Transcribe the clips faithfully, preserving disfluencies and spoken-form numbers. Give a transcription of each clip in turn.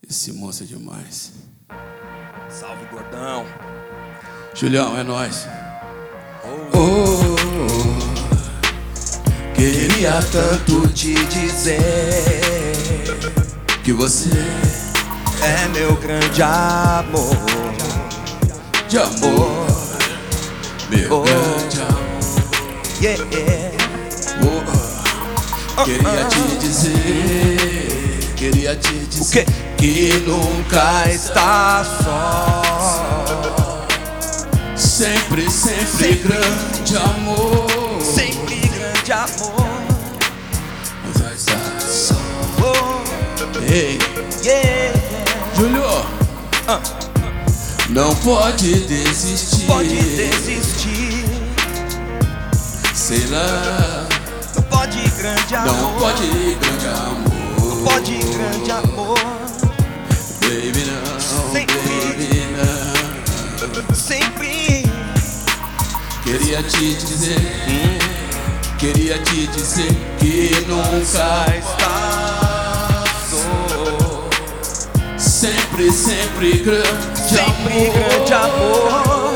Esse moço é demais. Salve, gordão. Julião, é nóis. Oh, Oh, queria tanto te dizer que você é meu grande amor. de amor, meu Oh. grande amor. Yeah, yeah. Oh, queria te dizer, queria te dizer quê? que nunca está só. Sempre, sempre, Sempre. grande amor. Sempre grande amor. Mas vai estar só. Oh, Ei, yeah. Júlio, Ah, não pode desistir. pode desistir. Sei lá, Não pode grande amor. não pode grande amor. Não pode grande amor. Baby, não, Sempre. baby, não. Sempre. Queria te dizer, queria te dizer que nunca está só. Sempre, sempre grande Sempre amor. grande amor.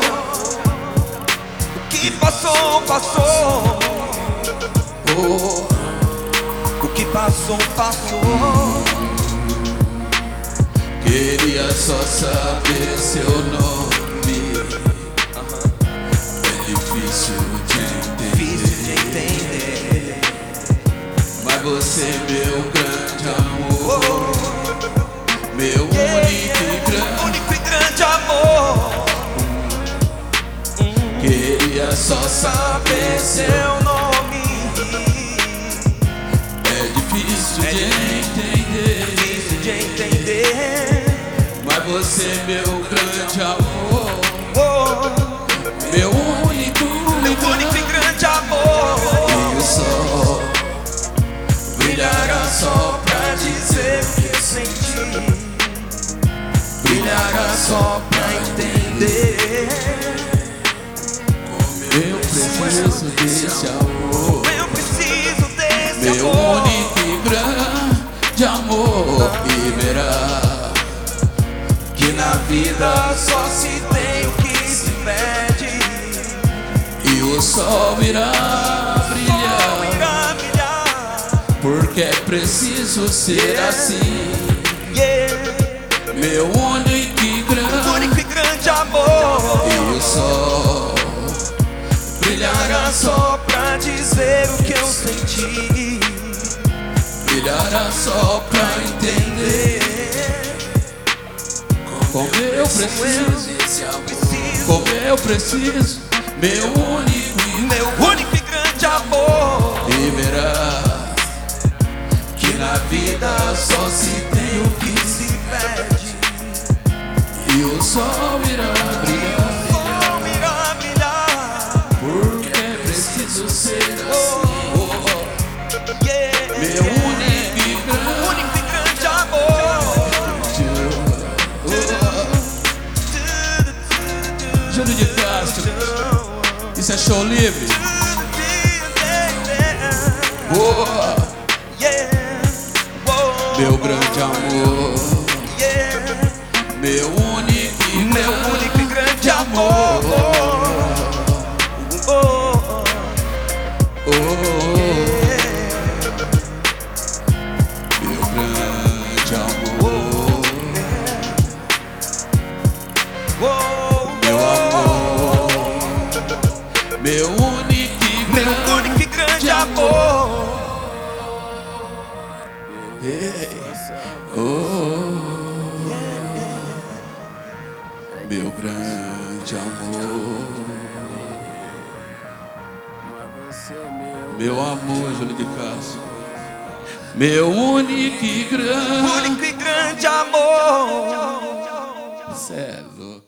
O que passou, passou. Oh, O que passou, passou. queria só saber seu nome. É difícil de Difícil de entender, entender. mas você é meu grande amor, meu único e grande. Único e grande amor. Queria só saber Seu seu nome. É difícil É de entender, Difícil de entender. mas você é meu grande amor, Oh, meu único meu único e grande amor. E o sol brilhará só pra dizer O que eu senti. brilhará só pra Entender. eu preciso desse amor, Eu preciso desse meu amor. único e grande amor. E verá Que na vida só se tem o que se pede. e o sol irá Só brilhar, irá brilhar. porque é preciso ser assim. Yeah. Meu único e grande, Único e grande amor. e o sol brilhará só, Só pra dizer o que eu senti. brilhará só pra entender como eu preciso desse amor, como eu preciso, meu único e Meu único e grande amor. e verá que na vida só se tem o que se Se pede. e o sol irá brilhar, Só irá brilhar. porque é preciso ser assim. Yeah. Meu único e grande Único e grande amor. Júlio de Castro, isso é show livre. Oh, Yeah. Oh, meu grande amor, yeah. meu único e Meu grande único e grande amor. Oh, oh, oh, yeah. meu grande amor, Oh, meu amor, meu único e meu grande único e grande amor. Ei, oh, meu grande amor, meu amor, Júlio de Castro, meu único e grande. Único e grande amor. Cê é louco.